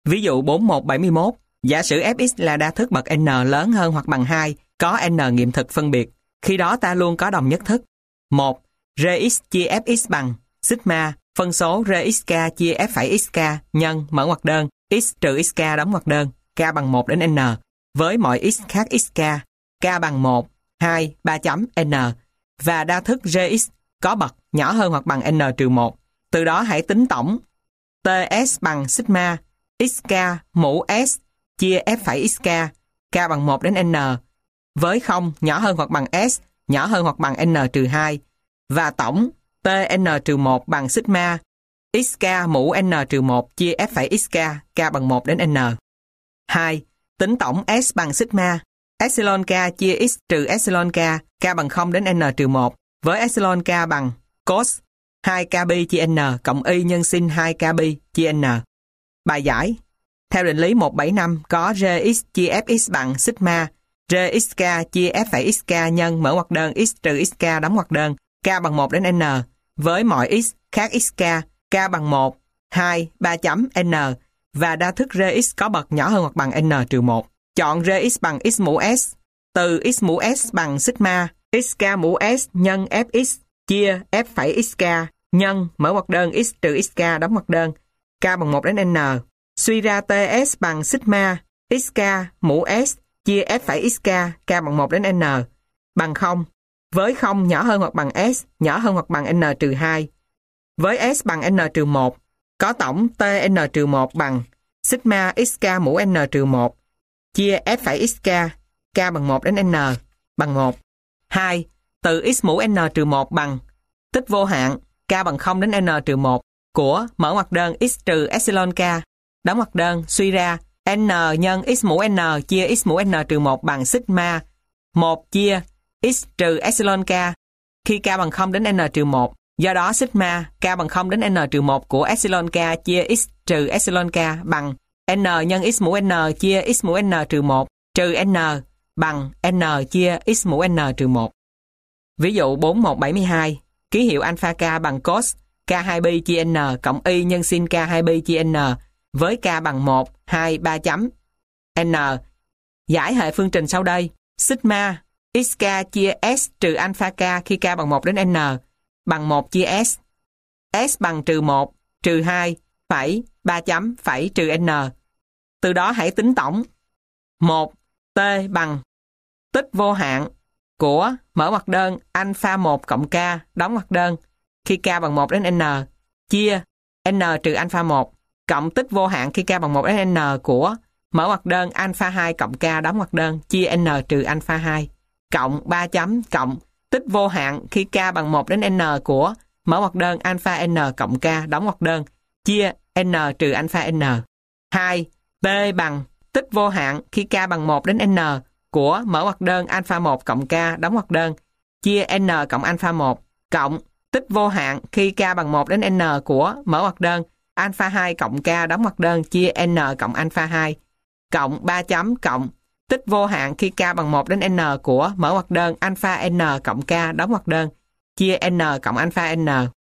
Ví dụ 4171, giả sử fx là đa thức bậc n lớn hơn hoặc bằng 2, có n nghiệm thực phân biệt. Khi đó ta luôn có đồng nhất thức. 1. Rx chia fx bằng sigma phân số rxk chia f phẩy xk nhân mở ngoặc đơn x trừ xk đóng ngoặc đơn k bằng 1 đến n với mọi x khác xk, k bằng 1, 2, 3 chấm n và đa thức Rx có bậc nhỏ hơn hoặc bằng n trừ 1. Từ đó hãy tính tổng Ts bằng sigma xk mũ s chia f phẩy xk, k bằng 1 đến n với 0 nhỏ hơn hoặc bằng s nhỏ hơn hoặc bằng n trừ 2 và tổng Tn trừ 1 bằng sigma xk mũ n trừ 1 chia f phẩy xk, k bằng 1 đến n. 2. Tính tổng s bằng sigma epsilon k chia x trừ epsilon k, k bằng 0 đến n trừ 1 với epsilon k bằng cos 2kb chia n cộng y nhân sin 2kb chia n. Bài giải. Theo định lý 175 có Rx chia fx bằng sigma Rxk chia f phẩy xk nhân mở ngoặc đơn x trừ xk đóng ngoặc đơn k bằng 1 đến n với mọi x khác xk, k bằng 1, 2, 3 chấm n và đa thức Rx có bậc nhỏ hơn hoặc bằng n trừ 1. Chọn Rx bằng x mũ s. Từ x mũ s bằng sigma xk mũ s nhân fx chia f phẩy xk nhân mở ngoặc đơn x trừ xk đóng ngoặc đơn k bằng 1 đến n. Suy ra Ts bằng sigma xk mũ s chia f phẩy xk, k bằng 1 đến n bằng 0 với 0 nhỏ hơn hoặc bằng s nhỏ hơn hoặc bằng n trừ 2. Với s bằng n trừ 1 có tổng Tn trừ 1 bằng sigma xk mũ n trừ 1 chia f phẩy xk, k bằng 1 đến n bằng 1. 2. Từ x mũ n trừ 1 bằng tích vô hạn k bằng 0 đến n trừ 1 của mở ngoặc đơn x trừ epsilon k đóng ngoặc đơn suy ra n nhân x mũ n chia x mũ n trừ 1 bằng sigma 1 chia x trừ epsilon k khi k bằng 0 đến n trừ 1. Do đó sigma k bằng 0 đến n trừ 1 của epsilon k chia x trừ epsilon k bằng n nhân x mũ n chia x mũ n trừ 1 trừ n bằng n chia x mũ n trừ 1. Ví dụ 4172, ký hiệu alpha k bằng cos k2b chia n cộng y nhân sin k2b chia n với k bằng 1, 2, 3 chấm n. Giải hệ phương trình sau đây. Sigma xk chia s trừ alpha k khi k bằng 1 đến n bằng 1 chia s. S bằng trừ 1, trừ 2, phẩy, 3 chấm, phẩy, trừ n. Từ đó hãy tính tổng. 1. T bằng tích vô hạn của mở ngoặc đơn alpha 1 cộng k đóng ngoặc đơn khi k bằng 1 đến n chia n trừ alpha 1 cộng tích vô hạn khi k bằng 1 đến n của mở ngoặc đơn alpha 2 cộng k đóng ngoặc đơn chia n trừ alpha 2 cộng 3 chấm cộng tích vô hạn khi k bằng 1 đến n của mở ngoặc đơn alpha n cộng k đóng ngoặc đơn chia n trừ alpha n. 2. T bằng tích vô hạn khi k bằng 1 đến n của mở ngoặc đơn alpha 1 cộng k đóng ngoặc đơn chia n cộng alpha 1 cộng tích vô hạn khi k bằng 1 đến n của mở ngoặc đơn alpha 2 cộng k đóng ngoặc đơn chia n cộng alpha 2 cộng 3 chấm cộng tích vô hạn khi k bằng 1 đến n của mở ngoặc đơn alpha n cộng k đóng ngoặc đơn chia n cộng alpha n.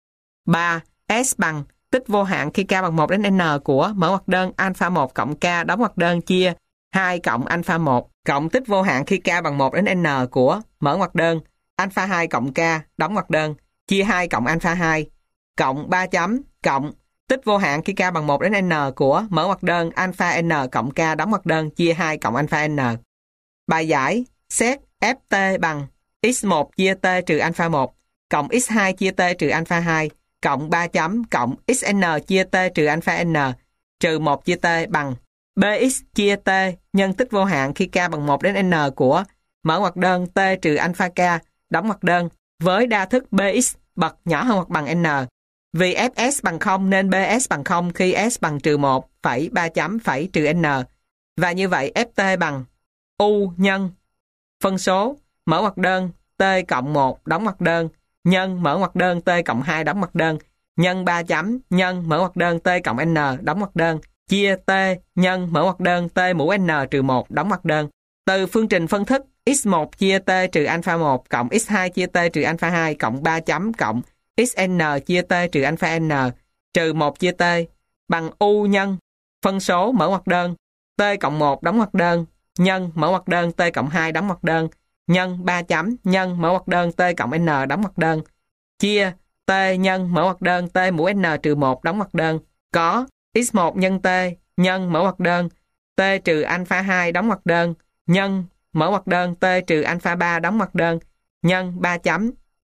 3. S bằng tích vô hạn khi k bằng 1 đến n của mở ngoặc đơn alpha 1 cộng k đóng ngoặc đơn chia 2 cộng alpha 1 cộng tích vô hạn khi k bằng 1 đến n của mở ngoặc đơn alpha 2 cộng k đóng ngoặc đơn chia 2 cộng alpha 2 cộng 3 chấm cộng tích vô hạn khi k bằng 1 đến n của mở ngoặc đơn alpha n cộng k đóng ngoặc đơn chia 2 cộng alpha n. Bài giải. Xét ft bằng x1 chia t trừ alpha 1 cộng x2 chia t trừ alpha 2 cộng 3 chấm cộng xn chia t trừ alpha n trừ 1 chia t bằng bx chia t nhân tích vô hạn khi k bằng 1 đến n của mở ngoặc đơn t trừ alpha k đóng ngoặc đơn với đa thức bx bậc nhỏ hơn hoặc bằng n. Vì fs bằng 0 nên bs bằng 0 khi s bằng trừ 1, phẩy 3 chấm phẩy trừ n. Và như vậy ft bằng u nhân phân số mở ngoặc đơn t cộng 1 đóng ngoặc đơn nhân mở ngoặc đơn t cộng 2 đóng ngoặc đơn nhân 3 chấm nhân mở ngoặc đơn t cộng n đóng ngoặc đơn chia t nhân mở ngoặc đơn t mũ n trừ 1 đóng ngoặc đơn. Từ phương trình phân thức x1 chia t trừ alpha 1 cộng x2 chia t trừ alpha 2 cộng 3 chấm cộng xn chia t trừ alpha n trừ 1 chia t bằng u nhân Phân số mở ngoặc đơn t cộng 1 đóng ngoặc đơn nhân mở ngoặc đơn t cộng 2 đóng ngoặc đơn nhân 3 chấm nhân mở ngoặc đơn t cộng n đóng ngoặc đơn chia t nhân mở ngoặc đơn t mũ n trừ 1 đóng ngoặc đơn có x1 nhân t nhân mở ngoặc đơn t trừ alpha 2 đóng ngoặc đơn nhân mở ngoặc đơn t trừ alpha 3 đóng ngoặc đơn nhân 3 chấm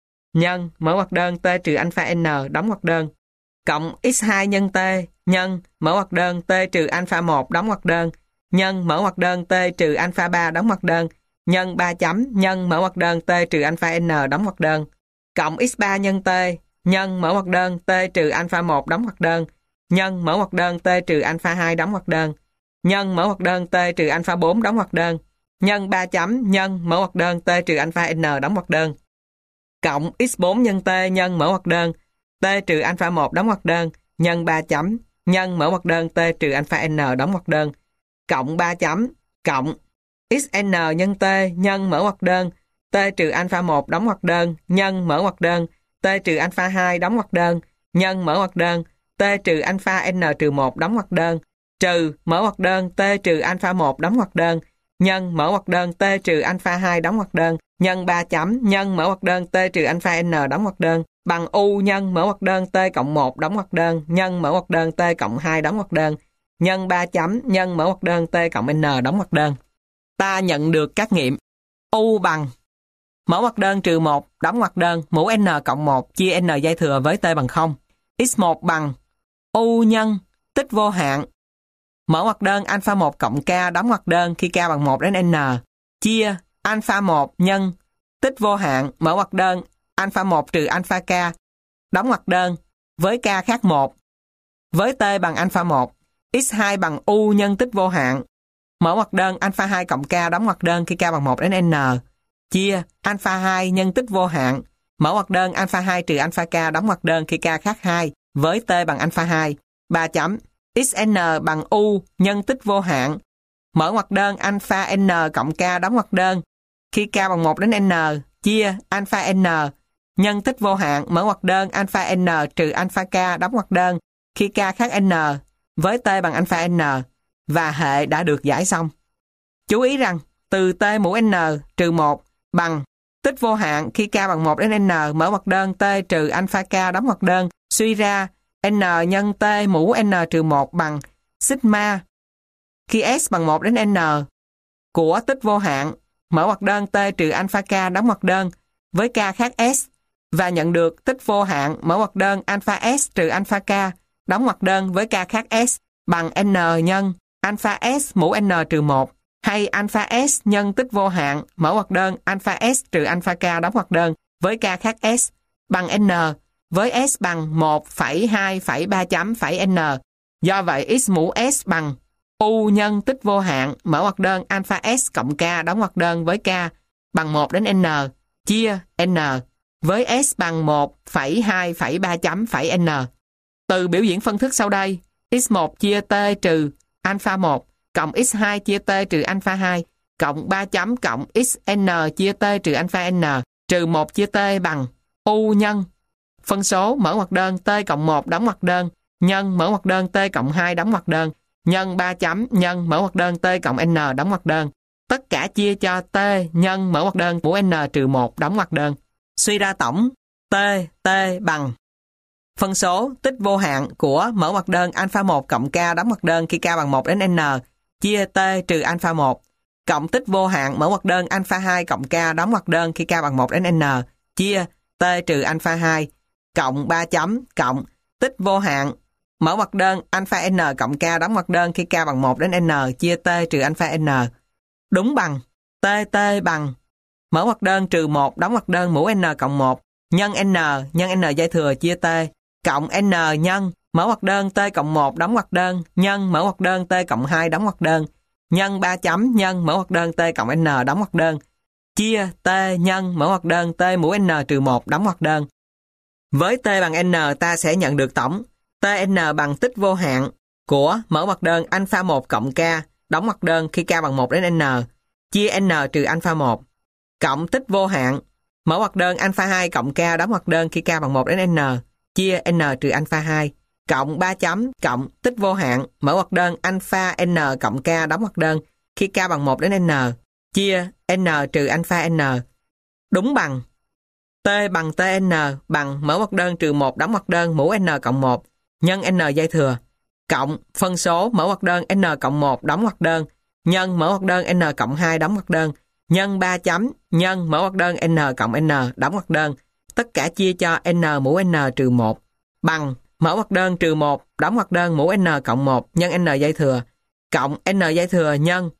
nhân mở ngoặc đơn t trừ alpha n đóng ngoặc đơn cộng x2 nhân t nhân mở ngoặc đơn t trừ alpha 1 đóng ngoặc đơn nhân mở ngoặc đơn t trừ alpha 3 đóng ngoặc đơn nhân 3 chấm nhân mở ngoặc đơn t trừ alpha n đóng ngoặc đơn cộng x3 nhân t nhân mở ngoặc đơn t trừ alpha 1 đóng ngoặc đơn nhân mở ngoặc đơn t trừ alpha 2 đóng ngoặc đơn nhân mở ngoặc đơn t trừ alpha 4 đóng ngoặc đơn nhân 3 chấm nhân mở ngoặc đơn t trừ alpha n đóng ngoặc đơn cộng x4 nhân t nhân mở ngoặc đơn t trừ alpha 1 đóng ngoặc đơn nhân 3 chấm nhân mở ngoặc đơn t trừ alpha n đóng ngoặc đơn cộng 3 chấm cộng xn nhân t nhân mở ngoặc đơn t trừ alpha 1 đóng ngoặc đơn nhân mở ngoặc đơn t trừ alpha 2 đóng ngoặc đơn nhân mở ngoặc đơn t trừ alpha n trừ 1 đóng ngoặc đơn trừ mở ngoặc đơn t trừ alpha 1 đóng ngoặc đơn nhân mở ngoặc đơn t trừ alpha 2 đóng ngoặc đơn nhân 3 chấm nhân mở ngoặc đơn t trừ alpha n đóng ngoặc đơn bằng u nhân mở ngoặc đơn t cộng 1 đóng ngoặc đơn nhân mở ngoặc đơn t cộng 2 đóng ngoặc đơn nhân 3 chấm nhân mở ngoặc đơn t cộng n đóng ngoặc đơn. Ta nhận được các nghiệm u bằng mở ngoặc đơn trừ 1 đóng ngoặc đơn mũ n cộng 1 chia n dây thừa với t bằng 0. x1 bằng u nhân tích vô hạn mở ngoặc đơn alpha 1 cộng k đóng ngoặc đơn khi k bằng 1 đến n chia alpha 1 nhân tích vô hạn mở ngoặc đơn alpha 1 trừ alpha k đóng ngoặc đơn với k khác 1 với t bằng alpha 1 x2 bằng u nhân tích vô hạn mở ngoặc đơn alpha 2 cộng k đóng ngoặc đơn khi k bằng 1 đến n chia alpha 2 nhân tích vô hạn mở ngoặc đơn alpha 2 trừ alpha k đóng ngoặc đơn khi k khác 2 với t bằng alpha 2 3 chấm xn bằng u nhân tích vô hạn mở ngoặc đơn alpha n cộng k đóng ngoặc đơn khi k bằng 1 đến n chia alpha n nhân tích vô hạn mở ngoặc đơn alpha n trừ alpha k đóng ngoặc đơn khi k khác n với t bằng alpha n và hệ đã được giải xong. Chú ý rằng từ t mũ n trừ 1 bằng tích vô hạn khi k bằng 1 đến n mở ngoặc đơn t trừ alpha k đóng ngoặc đơn suy ra n nhân t mũ n trừ 1 bằng sigma khi s bằng 1 đến n của tích vô hạn mở ngoặc đơn t trừ alpha k đóng ngoặc đơn với k khác s và nhận được tích vô hạn mở ngoặc đơn alpha s trừ alpha k đóng ngoặc đơn với k khác s bằng n nhân alpha s mũ n trừ 1 hay alpha s nhân tích vô hạn mở ngoặc đơn alpha s trừ alpha k đóng ngoặc đơn với k khác s bằng n với s bằng 1,2,3 chấm phẩy n. Do vậy x mũ s bằng u nhân tích vô hạn mở ngoặc đơn alpha s cộng k đóng ngoặc đơn với k bằng 1 đến n chia n với s bằng 1,2,3 chấm phẩy n. Từ biểu diễn phân thức sau đây, x1 chia t trừ alpha 1 cộng x2 chia t trừ alpha 2 cộng 3 chấm cộng xn chia t trừ alpha n trừ 1 chia t bằng u nhân phân số mở ngoặc đơn t cộng 1 đóng ngoặc đơn nhân mở ngoặc đơn t cộng 2 đóng ngoặc đơn nhân 3 chấm nhân mở ngoặc đơn t cộng n đóng ngoặc đơn. Tất cả chia cho t nhân mở ngoặc đơn của n trừ 1 đóng ngoặc đơn. Suy ra tổng t bằng phân số tích vô hạn của mở ngoặc đơn alpha 1 cộng k đóng ngoặc đơn khi k bằng 1 đến n chia t trừ alpha 1 cộng tích vô hạn mở ngoặc đơn alpha 2 cộng k đóng ngoặc đơn khi k bằng 1 đến n chia t trừ alpha 2 cộng 3 chấm cộng tích vô hạn mở ngoặc đơn alpha n cộng k đóng ngoặc đơn khi k bằng 1 đến n chia t trừ alpha n đúng bằng t bằng mở ngoặc đơn trừ 1 đóng ngoặc đơn mũ n cộng 1 nhân n dây thừa chia t cộng n nhân mở ngoặc đơn t cộng 1 đóng ngoặc đơn nhân mở ngoặc đơn t cộng 2 đóng ngoặc đơn nhân 3 chấm nhân mở ngoặc đơn t cộng n đóng ngoặc đơn chia t nhân mở ngoặc đơn t mũ n trừ 1 đóng ngoặc đơn. Với t bằng n ta sẽ nhận được tổng tn bằng tích vô hạn của mở ngoặc đơn alpha 1 cộng k đóng ngoặc đơn khi k bằng 1 đến n chia n trừ alpha 1 cộng tích vô hạn mở ngoặc đơn alpha 2 cộng k đóng ngoặc đơn khi k bằng 1 đến n chia n trừ alpha 2 cộng 3 chấm cộng tích vô hạn mở ngoặc đơn alpha n cộng k đóng ngoặc đơn khi k bằng 1 đến n chia n trừ alpha n đúng bằng t bằng tn bằng mở ngoặc đơn trừ 1 đóng ngoặc đơn mũ n cộng 1 nhân n dây thừa cộng phân số mở ngoặc đơn n cộng 1 đóng ngoặc đơn nhân mở ngoặc đơn n cộng 2 đóng ngoặc đơn nhân 3 chấm nhân mở ngoặc đơn n cộng n đóng ngoặc đơn tất cả chia cho n mũ n trừ 1 bằng mở ngoặc đơn trừ 1 đóng ngoặc đơn mũ n cộng 1 nhân n dây thừa cộng n dây thừa nhân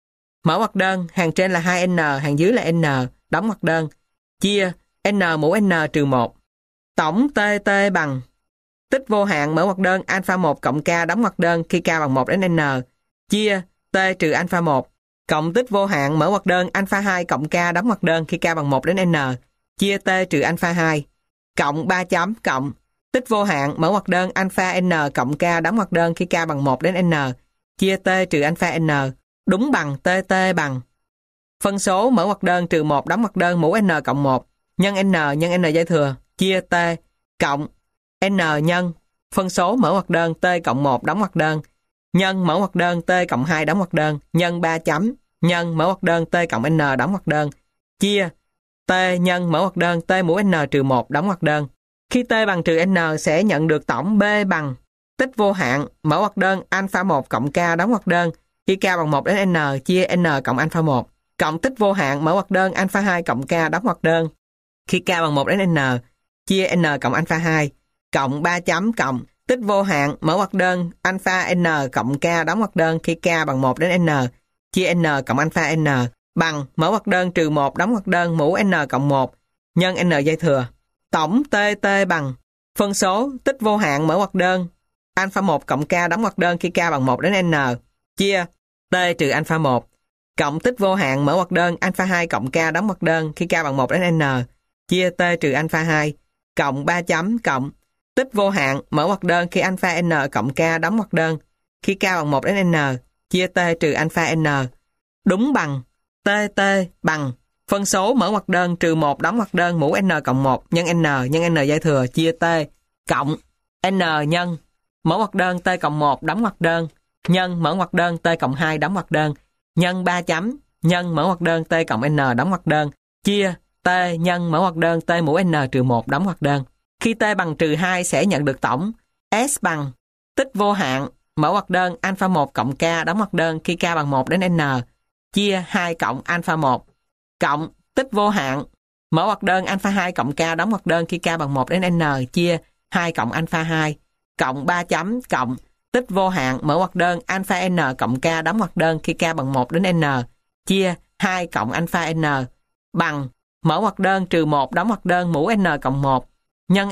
mở ngoặc đơn hàng trên là 2n hàng dưới là n đóng ngoặc đơn chia n mũ n trừ 1 tổng tt bằng tích vô hạn mở ngoặc đơn alpha 1 cộng k đóng ngoặc đơn khi k bằng 1 đến n chia t trừ alpha 1 cộng tích vô hạn mở ngoặc đơn alpha 2 cộng k đóng ngoặc đơn khi k bằng 1 đến n chia t trừ alpha 2 cộng 3 chấm cộng tích vô hạn mở ngoặc đơn alpha n cộng k đóng ngoặc đơn khi k bằng 1 đến n chia t trừ alpha n đúng bằng tt bằng phân số mở ngoặc đơn trừ 1 đóng ngoặc đơn mũ n cộng 1 nhân n dây thừa chia t cộng n nhân phân số mở ngoặc đơn t cộng 1 đóng ngoặc đơn nhân mở ngoặc đơn t cộng 2 đóng ngoặc đơn nhân 3 chấm nhân mở ngoặc đơn t cộng n đóng ngoặc đơn chia t nhân mở ngoặc đơn t mũ n trừ 1 đóng ngoặc đơn. Khi t bằng trừ n sẽ nhận được tổng b bằng tích vô hạn mở ngoặc đơn alpha 1 cộng k đóng ngoặc đơn khi k bằng 1 đến n chia n cộng alpha 1 cộng tích vô hạn mở ngoặc đơn alpha 2 cộng k đóng ngoặc đơn khi k bằng 1 đến n chia n cộng alpha 2 cộng 3 chấm cộng tích vô hạn mở ngoặc đơn alpha n cộng k đóng ngoặc đơn khi k bằng 1 đến n chia n cộng alpha n bằng mở ngoặc đơn trừ 1 đóng ngoặc đơn mũ n cộng 1 nhân n dây thừa. Tổng tt bằng phân số tích vô hạn mở ngoặc đơn alpha 1 cộng k đóng ngoặc đơn khi k bằng 1 đến n chia t trừ alpha 1 cộng tích vô hạn mở ngoặc đơn alpha 2 cộng k đóng ngoặc đơn khi k bằng 1 đến n chia t trừ alpha 2 cộng 3 chấm cộng tích vô hạn mở ngoặc đơn khi alpha n cộng k đóng ngoặc đơn khi k bằng 1 đến n chia t trừ alpha n đúng bằng tt bằng phân số mở ngoặc đơn trừ 1 đóng ngoặc đơn mũ n cộng 1 nhân n dây thừa chia t cộng n nhân mở ngoặc đơn t cộng 1 đóng ngoặc đơn nhân mở ngoặc đơn t cộng 2 đóng ngoặc đơn nhân 3 chấm nhân mở ngoặc đơn t cộng n đóng ngoặc đơn chia t nhân mở ngoặc đơn t mũ n trừ 1 đóng ngoặc đơn. Khi t bằng trừ 2 sẽ nhận được tổng s bằng tích vô hạn mở ngoặc đơn alpha 1 cộng k đóng ngoặc đơn khi k bằng 1 đến n chia 2 cộng alpha 1 cộng tích vô hạn mở ngoặc đơn alpha 2 cộng k đóng ngoặc đơn khi k bằng 1 đến n chia 2 cộng alpha 2 cộng 3 chấm cộng tích vô hạn mở ngoặc đơn alpha n cộng k đóng ngoặc đơn khi k bằng 1 đến n chia 2 cộng alpha n bằng mở ngoặc đơn trừ 1 đóng ngoặc đơn mũ n cộng 1 nhân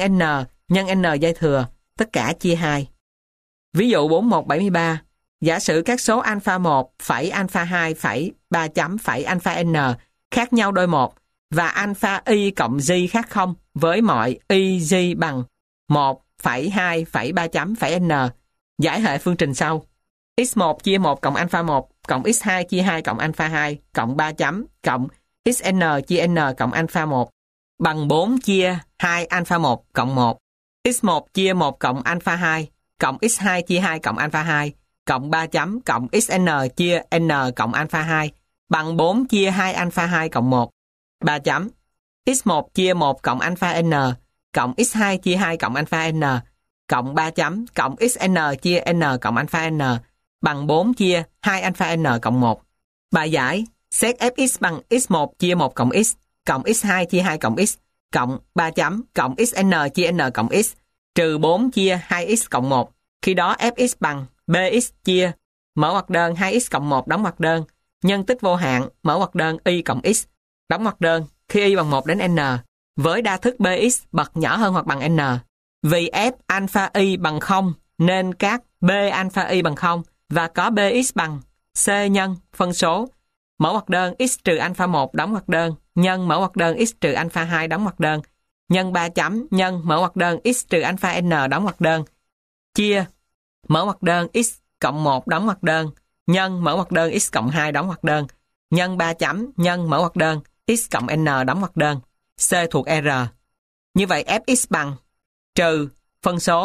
n dây thừa tất cả chia 2. Ví dụ 4173 giả sử các số alpha 1 phẩy alpha 2 phẩy 3 chấm phẩy alpha n khác nhau đôi 1 và alpha y cộng g khác 0 với mọi y g bằng 1 phẩy 2 phẩy 3 chấm phẩy n. Giải hệ phương trình sau: x1 chia 1 cộng alpha 1 cộng x2 chia 2 cộng alpha 2 cộng 3 chấm cộng xn chia n cộng alpha 1 bằng 4 chia 2 alpha 1 cộng 1. x1 chia 1 cộng alpha 2 cộng x2 chia 2 cộng alpha 2 cộng 3 chấm cộng xn chia n cộng alpha 2 bằng 4 chia 2 alpha 2 cộng 1. 3 chấm x1 chia 1 cộng alpha n cộng x2 chia 2 cộng alpha n cộng 3 chấm cộng xn chia n cộng alpha n bằng 4 chia 2 alpha n cộng 1. Bài giải: xét fx bằng x1 chia 1 cộng x cộng x2 chia 2 cộng x cộng 3 chấm cộng xn chia n cộng x trừ 4 chia 2x cộng 1. Khi đó fx bằng bx chia mở ngoặc đơn 2x cộng 1 đóng ngoặc đơn nhân tích vô hạn mở ngoặc đơn y cộng x đóng ngoặc đơn khi y bằng 1 đến n với đa thức bx bậc nhỏ hơn hoặc bằng n. Vì f alpha y bằng 0 nên các b alpha y bằng 0 và có bx bằng c nhân phân số mở ngoặc đơn x trừ alpha 1 đóng ngoặc đơn nhân mở ngoặc đơn x trừ alpha 2 đóng ngoặc đơn nhân 3 chấm nhân mở ngoặc đơn x trừ alpha n đóng ngoặc đơn chia mở ngoặc đơn x cộng 1 đóng ngoặc đơn nhân mở ngoặc đơn x cộng 2 đóng ngoặc đơn nhân 3 chấm nhân mở ngoặc đơn x cộng n đóng ngoặc đơn. C thuộc R. Như vậy fx bằng trừ phân số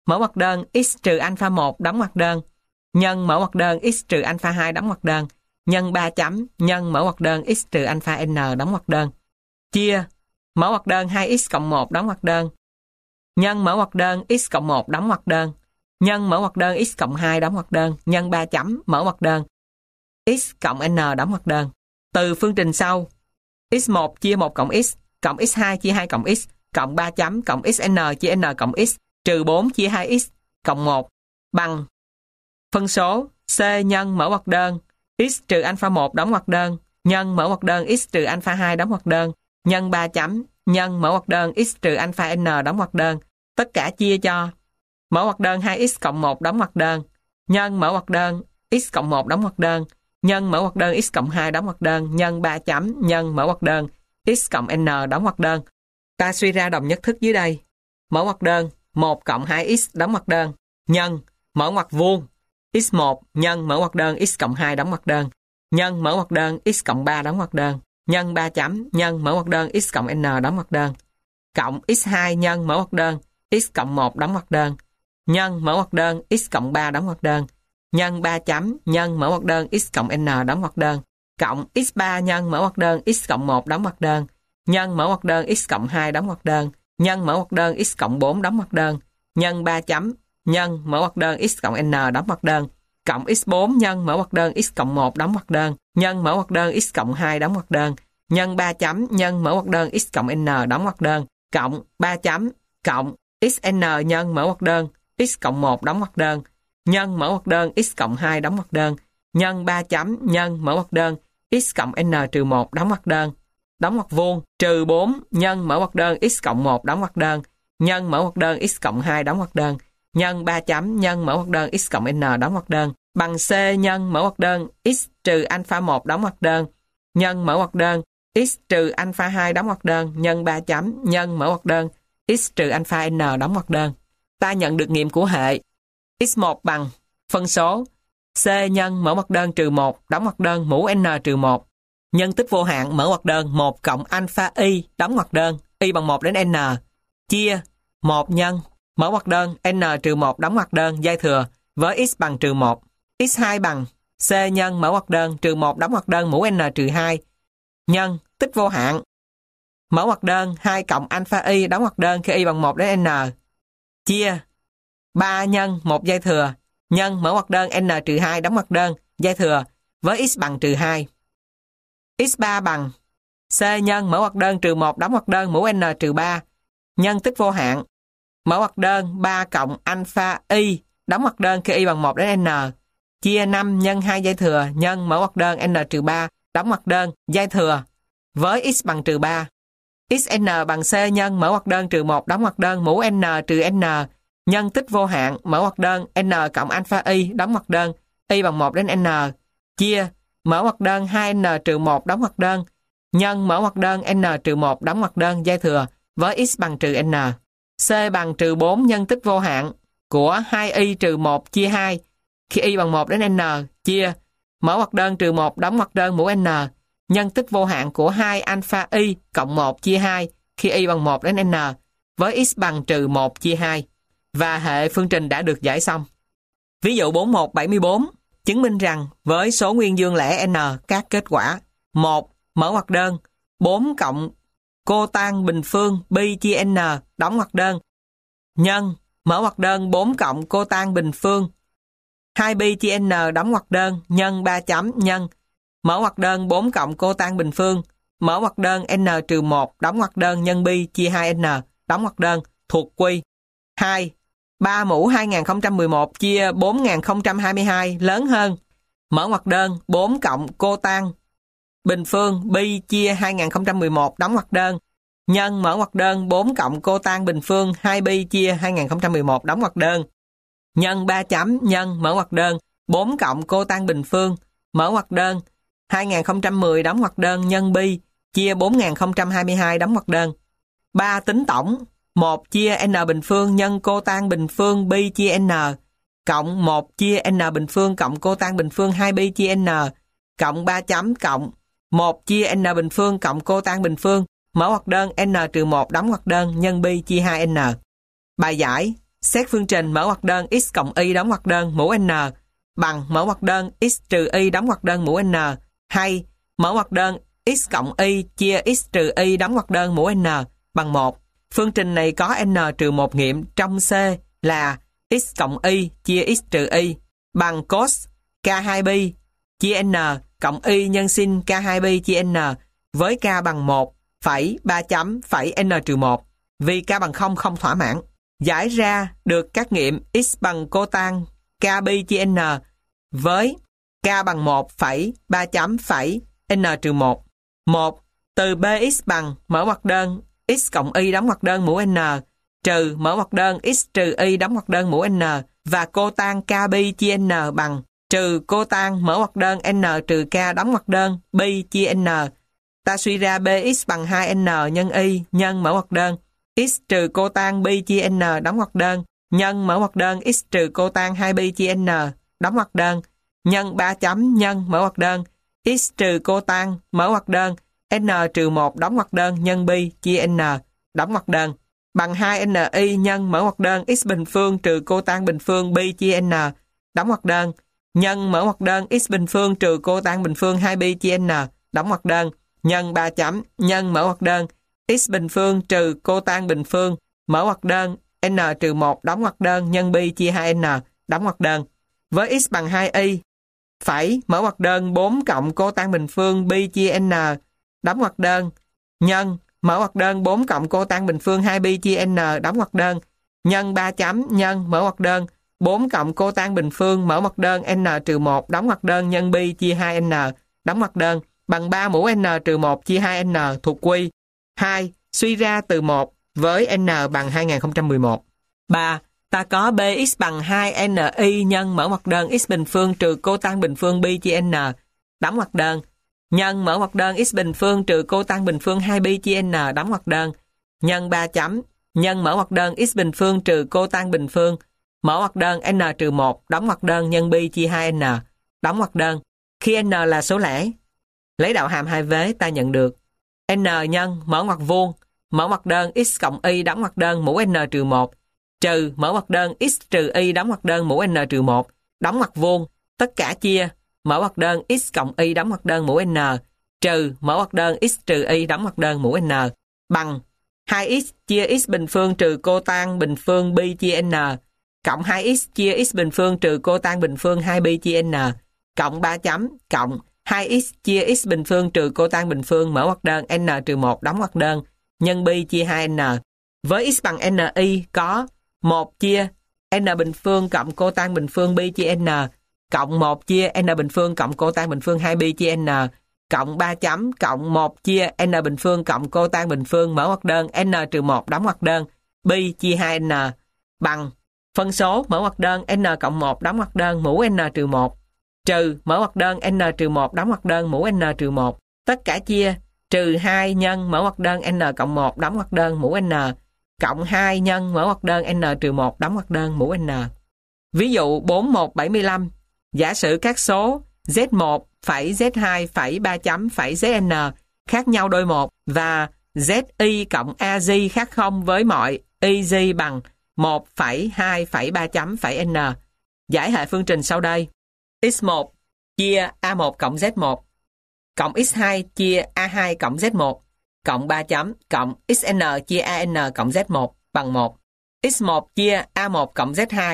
mở ngoặc đơn x trừ alpha 1 đóng ngoặc đơn nhân mở ngoặc đơn x trừ alpha 2 đóng ngoặc đơn nhân 3 chấm nhân mở ngoặc đơn x trừ alpha n đóng ngoặc đơn chia mở ngoặc đơn 2x cộng 1 đóng ngoặc đơn nhân mở ngoặc đơn x cộng 1 đóng ngoặc đơn nhân mở ngoặc đơn x cộng 2 đóng ngoặc đơn nhân 3 chấm mở ngoặc đơn x cộng n đóng ngoặc đơn. Từ phương trình sau, x1 chia 1 cộng x2 chia 2 cộng x cộng 3 chấm cộng xn chia n cộng x trừ 4 chia 2x cộng 1 bằng phân số c nhân mở ngoặc đơn x trừ alpha 1 đóng ngoặc đơn nhân mở ngoặc đơn x trừ alpha 2 đóng ngoặc đơn nhân 3 chấm nhân mở ngoặc đơn x trừ alpha n đóng ngoặc đơn, tất cả chia cho mở ngoặc đơn 2x cộng 1 đóng ngoặc đơn nhân mở ngoặc đơn x cộng 1 đóng ngoặc đơn nhân mở ngoặc đơn x cộng 2 đóng ngoặc đơn nhân 3 chấm nhân mở ngoặc đơn x cộng n đóng ngoặc đơn. Ta suy ra đồng nhất thức dưới đây. Mở ngoặc đơn 1 cộng 2x đóng ngoặc đơn nhân mở ngoặc vuông x1 nhân mở ngoặc đơn x cộng 2 đóng ngoặc đơn nhân mở ngoặc đơn x cộng 3 đóng ngoặc đơn nhân 3 chấm nhân mở ngoặc đơn x cộng n đóng ngoặc đơn cộng x2 nhân mở ngoặc đơn x cộng 1 đóng ngoặc đơn nhân mở ngoặc đơn x cộng 3 đóng ngoặc đơn nhân 3 chấm nhân mở ngoặc đơn x cộng n đóng ngoặc đơn cộng x3 nhân mở ngoặc đơn x cộng 1 đóng ngoặc đơn nhân mở ngoặc đơn x cộng 2 đóng ngoặc đơn nhân mở ngoặc đơn x cộng 4 đóng ngoặc đơn nhân 3 chấm nhân mở ngoặc đơn x cộng n đóng ngoặc đơn cộng x4 nhân mở ngoặc đơn x cộng 1 đóng ngoặc đơn nhân mở ngoặc đơn x cộng 2 đóng ngoặc đơn nhân 3 chấm nhân mở ngoặc đơn x cộng n đóng ngoặc đơn cộng 3 chấm cộng xn nhân mở ngoặc đơn x cộng 1 đóng ngoặc đơn nhân mở ngoặc đơn x cộng 2 đóng ngoặc đơn nhân 3 chấm nhân mở ngoặc đơn x cộng n trừ 1 đóng ngoặc đơn đóng ngoặc vuông trừ 4 nhân mở ngoặc đơn x cộng 1 đóng ngoặc đơn nhân mở ngoặc đơn x cộng 2 đóng ngoặc đơn nhân 3 chấm nhân mở ngoặc đơn x cộng n đóng ngoặc đơn bằng c nhân mở ngoặc đơn x trừ alpha 1 đóng ngoặc đơn nhân mở ngoặc đơn x trừ alpha 2 đóng ngoặc đơn nhân 3 chấm nhân mở ngoặc đơn x trừ alpha n đóng ngoặc đơn. Ta nhận được nghiệm của hệ x1 bằng phân số c nhân mở ngoặc đơn trừ 1 đóng ngoặc đơn mũ n trừ 1 nhân tích vô hạn mở ngoặc đơn 1 cộng alpha y đóng ngoặc đơn y bằng 1 đến n chia 1 nhân mở ngoặc đơn n trừ 1 đóng ngoặc đơn dây thừa với x bằng trừ 1 x2 bằng c nhân mở ngoặc đơn trừ 1 đóng ngoặc đơn mũ n trừ 2 nhân tích vô hạn mở ngoặc đơn 2 cộng alpha y đóng ngoặc đơn khi y bằng 1 đến n chia 3 nhân 1 dây thừa nhân mở ngoặc đơn n trừ 2 đóng ngoặc đơn dây thừa với x bằng trừ 2 x3 bằng c nhân mở ngoặc đơn trừ 1 đóng ngoặc đơn mũ n trừ 3 nhân tích vô hạn mở ngoặc đơn 3 cộng alpha y đóng ngoặc đơn khi y bằng 1 đến n chia 5 nhân 2 dây thừa nhân mở ngoặc đơn n trừ 3 đóng ngoặc đơn dây thừa với x bằng trừ 3 xn bằng c nhân mở ngoặc đơn trừ 1 đóng ngoặc đơn mũ n trừ n nhân tích vô hạn mở ngoặc đơn n cộng alpha y đóng ngoặc đơn y bằng 1 đến n chia mở ngoặc đơn 2n trừ 1 đóng ngoặc đơn nhân mở ngoặc đơn n trừ 1 đóng ngoặc đơn dây thừa với x bằng trừ n. C bằng trừ 4 nhân tích vô hạn của 2y trừ 1 chia 2 khi y bằng 1 đến n chia mở ngoặc đơn trừ 1 đóng ngoặc đơn mũ n nhân tích vô hạn của 2 alpha y cộng 1 chia 2 khi y bằng 1 đến n với x bằng trừ 1 chia 2. Và hệ phương trình đã được giải xong. Ví dụ 4174 chứng minh rằng với số nguyên dương lẻ n các kết quả 1. Mở ngoặc đơn 4 cộng cô tan bình phương pi chia n đóng ngoặc đơn nhân mở ngoặc đơn 4 cộng cô tan bình phương 2 pi chia n đóng ngoặc đơn nhân 3 chấm nhân mở ngoặc đơn 4 cộng cô tan bình phương mở ngoặc đơn n trừ 1 đóng ngoặc đơn nhân pi chia 2n đóng ngoặc đơn thuộc quy 2. 3 mũ 2011 chia 4022 lớn hơn mở ngoặc đơn 4 cộng cô tan bình phương pi chia 2011 đóng ngoặc đơn nhân mở ngoặc đơn 4 cộng cô tan bình phương 2 pi chia 2011 đóng ngoặc đơn nhân 3 chấm nhân mở ngoặc đơn 4 cộng cô tan bình phương mở ngoặc đơn 2010 đóng ngoặc đơn nhân pi chia 4022 đóng ngoặc đơn. 3 tính tổng 1 chia n bình phương nhân cô tan bình phương pi chia n cộng 1 chia n bình phương cộng cô tan bình phương 2 pi chia n cộng 3 chấm cộng 1 chia n bình phương cộng cô tan bình phương mở ngoặc đơn n trừ 1 đóng ngoặc đơn nhân pi chia 2n. Bài giải Xét phương trình mở ngoặc đơn x cộng y đóng ngoặc đơn mũ n bằng mở ngoặc đơn x trừ y đóng ngoặc đơn mũ n, hay mở ngoặc đơn x cộng y chia x trừ y đóng ngoặc đơn mũ n bằng 1. Phương trình này có n trừ 1 nghiệm trong C là x cộng y chia x trừ y bằng cos k2pi chia n cộng y nhân sin k2pi chia n với k bằng 1 phẩy 3 chấm phẩy n trừ 1 vì k bằng 0 không thỏa mãn. Giải ra được các nghiệm x bằng cotan kpi chia n với k bằng 1 phẩy 3 chấm phẩy n trừ 1. 1. Từ bx bằng mở ngoặc đơn x cộng y đóng ngoặc đơn mũ n trừ mở ngoặc đơn x trừ y đóng ngoặc đơn mũ n và cotan kpi chia n bằng trừ cotan mở ngoặc đơn n trừ k đóng ngoặc đơn pi chia n. Ta suy ra bx bằng 2n nhân y nhân mở ngoặc đơn x trừ cotan pi chia n đóng ngoặc đơn nhân mở ngoặc đơn x trừ cotan 2pi chia n đóng ngoặc đơn nhân 3 chấm nhân mở ngoặc đơn x trừ cotan mở ngoặc đơn n trừ 1 đóng ngoặc đơn nhân pi chia n đóng ngoặc đơn bằng 2ni nhân mở ngoặc đơn x bình phương trừ cotan bình phương pi chia n đóng ngoặc đơn nhân mở ngoặc đơn x bình phương trừ cotan bình phương 2pi chia n đóng ngoặc đơn nhân 3 chấm nhân mở ngoặc đơn x bình phương trừ cotan bình phương mở ngoặc đơn n trừ 1 đóng ngoặc đơn nhân pi chia 2n đóng ngoặc đơn với x bằng 2y phải mở ngoặc đơn 4 cộng cotan bình phương pi chia n đóng ngoặc đơn nhân mở ngoặc đơn 4 cộng cotan bình phương 2pi chia n đóng ngoặc đơn nhân 3 chấm nhân mở ngoặc đơn 4 cộng cotan bình phương mở ngoặc đơn n trừ 1 đóng ngoặc đơn nhân pi chia 2n đóng ngoặc đơn bằng 3 mũ n trừ 1 chia 2n thuộc quy 2 suy ra từ 1 với n bằng 2011. 3. Ta có bx bằng 2ni nhân mở ngoặc đơn x bình phương trừ cotan bình phương pi chia n đóng ngoặc đơn nhân mở ngoặc đơn x bình phương trừ cotan bình phương 2pi chia n đóng ngoặc đơn nhân 3 chấm nhân mở ngoặc đơn x bình phương trừ cotan bình phương mở ngoặc đơn n trừ 1 đóng ngoặc đơn nhân pi chia 2n đóng ngoặc đơn. Khi n là số lẻ, lấy đạo hàm hai vế ta nhận được n nhân mở ngoặc vuông mở ngoặc đơn x cộng y đóng ngoặc đơn mũ n trừ 1 trừ mở ngoặc đơn x trừ y đóng ngoặc đơn mũ n trừ 1 đóng ngoặc vuông tất cả chia mở ngoặc đơn x cộng y đóng ngoặc đơn mũ n trừ mở ngoặc đơn x trừ y đóng ngoặc đơn mũ n bằng 2x chia x bình phương trừ cotan bình phương pi chia n cộng 2x chia x bình phương trừ cotan bình phương 2pi chia n cộng 3 chấm cộng 2x chia x bình phương trừ cotan bình phương mở ngoặc đơn n trừ 1 đóng ngoặc đơn nhân pi chia 2n với x bằng ni có 1 chia n bình phương cộng cotan bình phương pi chia n cộng 1 chia n bình phương cộng cotan bình phương 2pi chia n cộng 3 chấm cộng 1 chia n bình phương cộng cotan bình phương mở ngoặc đơn n trừ 1 đóng ngoặc đơn pi chia 2n bằng phân số mở ngoặc đơn n cộng 1 đóng ngoặc đơn mũ n trừ 1 trừ mở ngoặc đơn n trừ 1 đóng ngoặc đơn mũ n trừ 1 tất cả chia trừ 2 nhân mở ngoặc đơn n cộng 1 đóng ngoặc đơn mũ n cộng 2 nhân mở ngoặc đơn n trừ 1 đóng ngoặc đơn mũ n. Ví dụ 4175 giả sử các số z1 phẩy z2 phẩy 3 chấm phẩy zn khác nhau đôi 1 và zi cộng az khác 0 với mọi iz bằng 1 phẩy 2 phẩy 3 chấm phẩy n. Giải hệ phương trình sau đây. x1 chia a1 cộng z1 cộng x2 chia a2 cộng z1 cộng 3 chấm cộng xn chia an cộng z1 bằng 1. x1 chia a1 cộng z2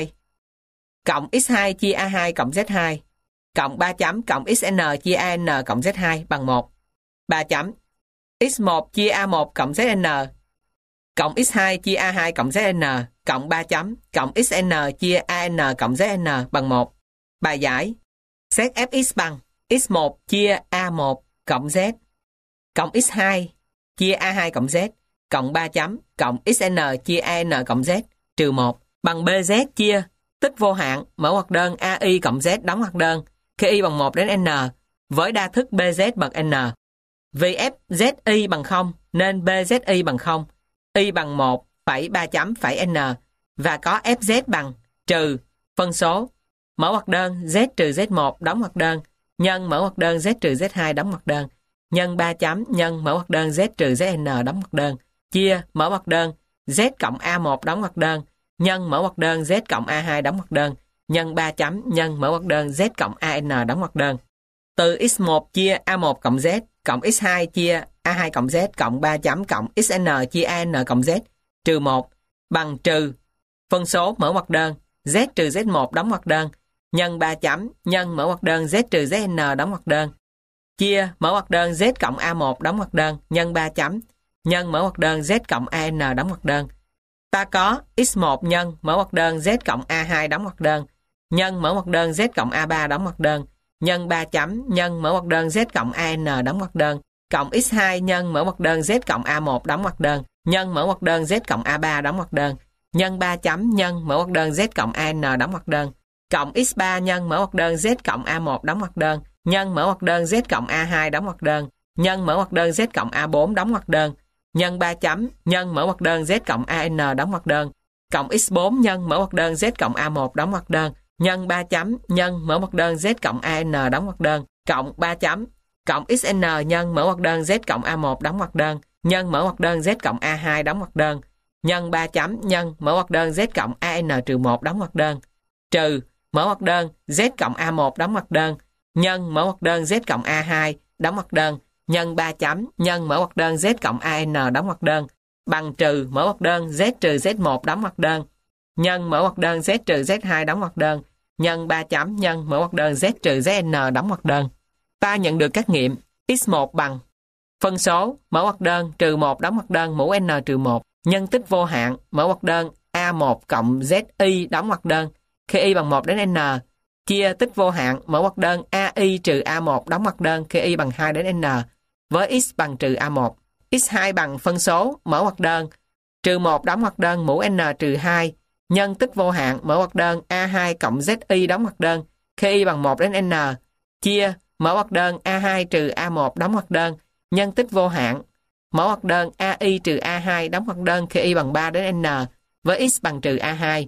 cộng x2 chia a2 cộng z2 cộng 3 chấm cộng xn chia an cộng z2 bằng 1. 3 chấm x1 chia a1 cộng zn cộng x2 chia a2 cộng zn cộng 3 chấm cộng xn chia an cộng zn bằng 1. Bài giải. Xét fx bằng x1 chia a1 cộng z cộng x2 chia a2 cộng z cộng 3 chấm cộng xn chia an cộng z trừ 1 bằng bz chia tích vô hạn mở ngoặc đơn ai cộng z đóng ngoặc đơn khi y bằng 1 đến n với đa thức bz bậc n. Vì fzi bằng 0 nên bzi bằng 0, y bằng 1 phẩy 3 chấm phẩy n và có fz bằng trừ phân số mở ngoặc đơn z trừ z1 đóng ngoặc đơn nhân mở ngoặc đơn z trừ z2 đóng ngoặc đơn nhân 3 chấm nhân mở ngoặc đơn z trừ zn đóng ngoặc đơn chia mở ngoặc đơn z cộng a1 đóng ngoặc đơn nhân mở ngoặc đơn Z cộng A2 đóng ngoặc đơn nhân 3 chấm nhân mở ngoặc đơn Z cộng AN đóng ngoặc đơn. Từ x1 chia A1 cộng Z cộng x2 chia A2 cộng Z cộng 3 chấm cộng xn chia AN cộng Z trừ 1 bằng trừ phân số mở ngoặc đơn Z trừ Z1 đóng ngoặc đơn nhân 3 chấm nhân mở ngoặc đơn Z trừ ZN đóng ngoặc đơn chia mở ngoặc đơn Z cộng A1 đóng ngoặc đơn nhân 3 chấm nhân mở ngoặc đơn Z cộng AN đóng ngoặc đơn. Ta có x1 nhân mở ngoặc đơn Z cộng A2 đóng ngoặc đơn nhân mở ngoặc đơn Z cộng A3 đóng ngoặc đơn nhân 3 chấm nhân mở ngoặc đơn Z cộng AN đóng ngoặc đơn cộng x2 nhân mở ngoặc đơn Z cộng A1 đóng ngoặc đơn nhân mở ngoặc đơn Z cộng A3 đóng ngoặc đơn nhân 3 chấm nhân mở ngoặc đơn Z cộng AN đóng ngoặc đơn cộng x3 nhân mở ngoặc đơn Z cộng A1 đóng ngoặc đơn nhân mở ngoặc đơn Z cộng A2 đóng ngoặc đơn nhân mở ngoặc đơn Z cộng A4 đóng ngoặc đơn nhân 3 chấm nhân mở ngoặc đơn Z cộng AN đóng ngoặc đơn cộng x4 nhân mở ngoặc đơn Z cộng A1 đóng ngoặc đơn nhân 3 chấm nhân mở ngoặc đơn Z cộng AN đóng ngoặc đơn cộng 3 chấm cộng xn nhân mở ngoặc đơn Z cộng A1 đóng ngoặc đơn nhân mở ngoặc đơn Z cộng A2 đóng ngoặc đơn nhân 3 chấm nhân mở ngoặc đơn Z cộng AN trừ 1 đóng ngoặc đơn trừ mở ngoặc đơn Z cộng A1 đóng ngoặc đơn nhân mở ngoặc đơn Z cộng A2 đóng ngoặc đơn nhân 3 chấm nhân mở ngoặc đơn Z cộng AN đóng ngoặc đơn bằng trừ mở ngoặc đơn Z trừ Z1 đóng ngoặc đơn nhân mở ngoặc đơn Z trừ Z2 đóng ngoặc đơn nhân 3 chấm nhân mở ngoặc đơn Z trừ ZN đóng ngoặc đơn. Ta nhận được các nghiệm x1 bằng phân số mở ngoặc đơn trừ 1 đóng ngoặc đơn mũ n trừ 1 nhân tích vô hạn mở ngoặc đơn A1 cộng ZI đóng ngoặc đơn khi y bằng 1 đến n chia tích vô hạn mở ngoặc đơn AI trừ A1 đóng ngoặc đơn khi y bằng 2 đến n với x bằng trừ A1. x2 bằng phân số mở ngoặc đơn trừ 1 đóng ngoặc đơn mũ n trừ 2 nhân tích vô hạn mở ngoặc đơn A2 cộng ZI đóng ngoặc đơn khi y bằng 1 đến n chia mở ngoặc đơn A2 trừ A1 đóng ngoặc đơn nhân tích vô hạn mở ngoặc đơn AI trừ A2 đóng ngoặc đơn khi y bằng 3 đến n với x bằng trừ A2.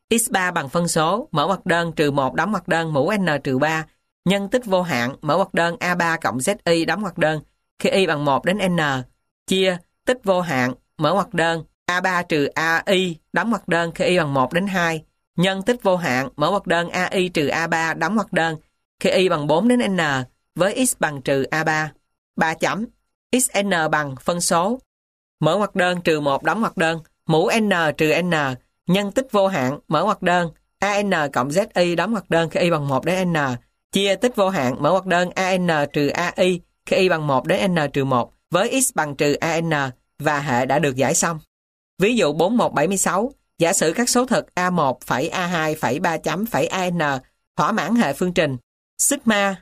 x3 bằng phân số mở ngoặc đơn trừ 1 đóng ngoặc đơn mũ n trừ 3 nhân tích vô hạn mở ngoặc đơn A3 cộng ZI đóng ngoặc đơn khi y bằng 1 đến n chia tích vô hạn mở ngoặc đơn A3 trừ AI đóng ngoặc đơn khi y bằng 1 đến 2 nhân tích vô hạn mở ngoặc đơn AI trừ A3 đóng ngoặc đơn khi y bằng 4 đến n với x bằng trừ A3. 3 chấm xn bằng phân số mở ngoặc đơn trừ 1 đóng ngoặc đơn mũ n trừ n nhân tích vô hạn mở ngoặc đơn AN cộng ZI đóng ngoặc đơn khi y bằng 1 đến n chia tích vô hạn mở ngoặc đơn AN trừ AI khi y bằng 1 đến n trừ 1 với x bằng trừ AN và hệ đã được giải xong. Ví dụ 4176, giả sử các số thực A1 phẩy A2 phẩy 3 chấm phẩy AN thỏa mãn hệ phương trình sigma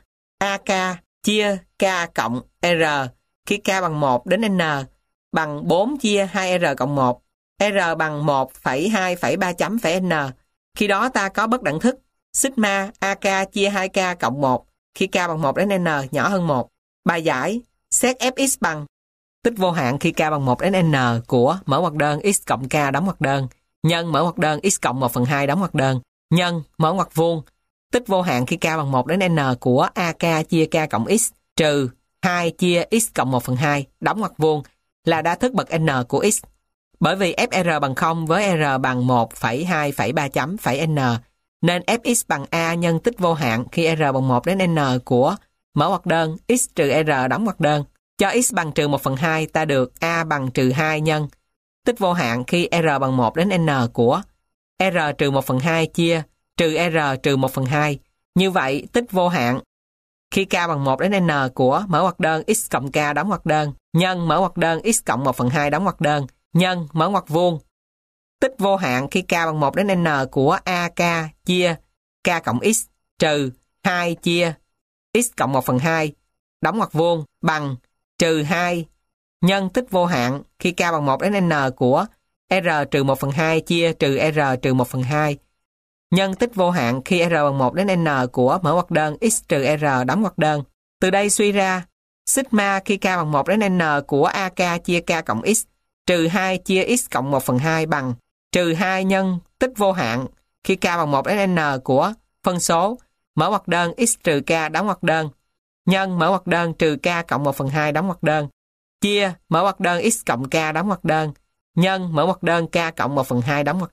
AK chia K cộng R khi K bằng 1 đến N bằng 4 chia 2R cộng 1, R bằng 1 phẩy 2 phẩy 3 chấm phẩy N. Khi đó ta có bất đẳng thức sigma AK chia 2K cộng 1 khi K bằng 1 đến N nhỏ hơn 1. Bài giải xét Fx bằng tích vô hạn khi K bằng 1 đến N của mở ngoặc đơn x cộng K đóng ngoặc đơn nhân mở ngoặc đơn x cộng 1/2 đóng ngoặc đơn nhân mở ngoặc vuông tích vô hạn khi K bằng 1 đến N của AK chia K cộng x trừ 2 chia x cộng 1/2 đóng ngoặc vuông là đa thức bậc N của x. Bởi vì FR bằng 0 với R bằng 1 phẩy 2 phẩy 3 chấm phẩy N nên Fx bằng A nhân tích vô hạn khi R bằng 1 đến N của mở ngoặc đơn x trừ R đóng ngoặc đơn. Cho x bằng trừ 1/2 ta được A bằng trừ 2 nhân tích vô hạn khi R bằng 1 đến N của R trừ 1/2 chia trừ R trừ 1/2. Như vậy tích vô hạn khi K bằng 1 đến N của mở ngoặc đơn x cộng K đóng ngoặc đơn nhân mở ngoặc đơn x cộng 1/2 đóng ngoặc đơn nhân mở ngoặc vuông tích vô hạn khi K bằng 1 đến N của AK chia K cộng x trừ 2 chia x cộng 1/2 đóng ngoặc vuông bằng trừ 2 nhân tích vô hạn khi K bằng 1 đến N của R trừ 1/2 chia trừ R trừ 1/2 nhân tích vô hạn khi R bằng 1 đến N của mở ngoặc đơn x trừ R đóng ngoặc đơn. Từ đây suy ra sigma khi K bằng 1 đến N của AK chia K cộng x trừ 2 chia x cộng 1/2 bằng trừ 2 nhân tích vô hạn khi K bằng 1 đến N của phân số mở ngoặc đơn x trừ K đóng ngoặc đơn nhân mở ngoặc đơn trừ K cộng 1/2 đóng ngoặc đơn chia mở ngoặc đơn x cộng K đóng ngoặc đơn nhân mở ngoặc đơn K cộng 1/2 đóng ngoặc đơn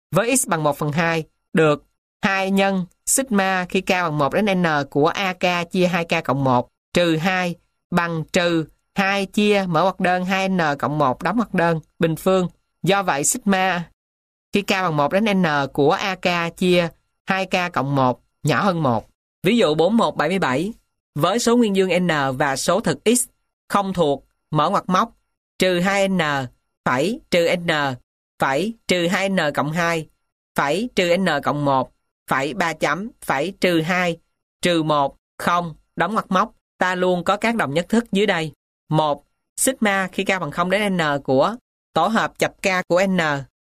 với x bằng 1/2 được 2 nhân sigma khi k bằng 1 đến n của AK chia 2k cộng 1 trừ 2 bằng trừ 2 chia mở ngoặc đơn 2n cộng 1 đóng ngoặc đơn bình phương. Do vậy sigma khi k bằng 1 đến n của AK chia 2k cộng 1 nhỏ hơn 1. Ví dụ 4177 với số nguyên dương n và số thực x không thuộc mở ngoặc móc trừ 2n phẩy trừ n phẩy trừ 2n cộng 2 phẩy trừ n cộng 1 phẩy 3 chấm phẩy trừ 2 trừ 1 0 đóng ngoặc móc. Ta luôn có các đồng nhất thức dưới đây. 1. Sigma khi k bằng 0 đến n của tổ hợp chập k của n.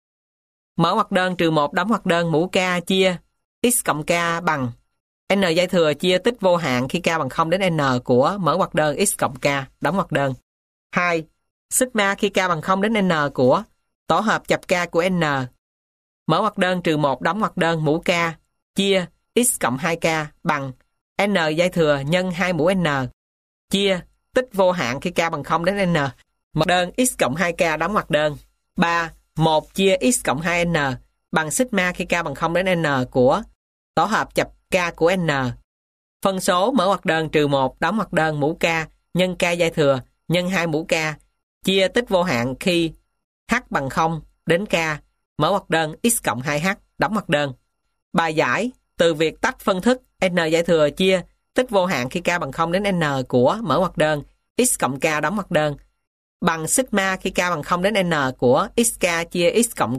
Mở ngoặc đơn trừ 1 đóng ngoặc đơn mũ k chia x cộng k bằng n dây thừa chia tích vô hạn khi k bằng 0 đến n của mở ngoặc đơn x cộng k đóng ngoặc đơn. 2. Sigma khi k bằng 0 đến n của tổ hợp chập k của n. Mở ngoặc đơn trừ 1 đóng ngoặc đơn mũ k chia x cộng 2k bằng n dây thừa nhân 2 mũ n chia tích vô hạn khi k bằng 0 đến n mở đơn x cộng 2k đóng ngoặc đơn. 3. 1 chia x cộng 2n bằng sigma khi k bằng 0 đến n của tổ hợp chập k của n. Phân số mở ngoặc đơn trừ 1 đóng ngoặc đơn mũ k nhân k dây thừa nhân 2 mũ k chia tích vô hạn khi h bằng 0 đến k mở ngoặc đơn x cộng 2h đóng ngoặc đơn. Bài giải từ việc tách phân thức n dây thừa chia tích vô hạn khi k bằng 0 đến n của mở ngoặc đơn x cộng k đóng ngoặc đơn bằng sigma khi k bằng 0 đến n của xk chia x cộng k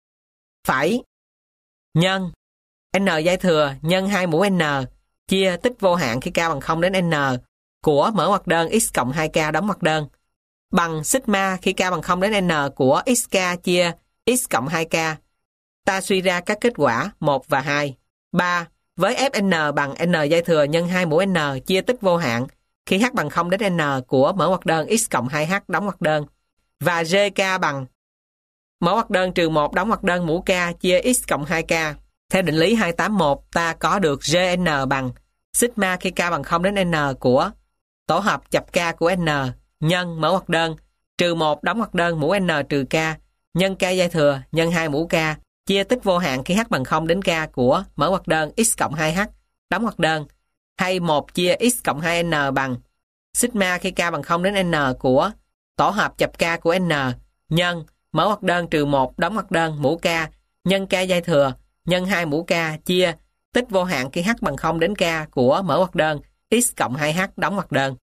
phải nhân n dây thừa nhân 2 mũ n chia tích vô hạn khi k bằng 0 đến n của mở ngoặc đơn x cộng 2k đóng ngoặc đơn bằng sigma khi k bằng 0 đến n của xk chia x cộng 2k. Ta suy ra các kết quả 1 và 2. 3. Với fn bằng n dây thừa nhân 2 mũ n chia tích vô hạn khi h bằng 0 đến n của mở ngoặc đơn x cộng 2h đóng ngoặc đơn và gk bằng mở ngoặc đơn trừ 1 đóng ngoặc đơn mũ k chia x cộng 2k. Theo định lý 281, ta có được gn bằng sigma khi k bằng 0 đến n của tổ hợp chập k của n nhân mở ngoặc đơn trừ 1 đóng ngoặc đơn mũ n trừ k nhân k dây thừa nhân 2 mũ k chia tích vô hạn khi h bằng 0 đến k của mở ngoặc đơn x cộng 2h đóng ngoặc đơn hay 1 chia x cộng 2n bằng sigma khi k bằng 0 đến n của tổ hợp chập k của n nhân mở ngoặc đơn trừ 1 đóng ngoặc đơn mũ k nhân k dây thừa nhân 2 mũ k chia tích vô hạn khi h bằng 0 đến k của mở ngoặc đơn x cộng 2h đóng ngoặc đơn.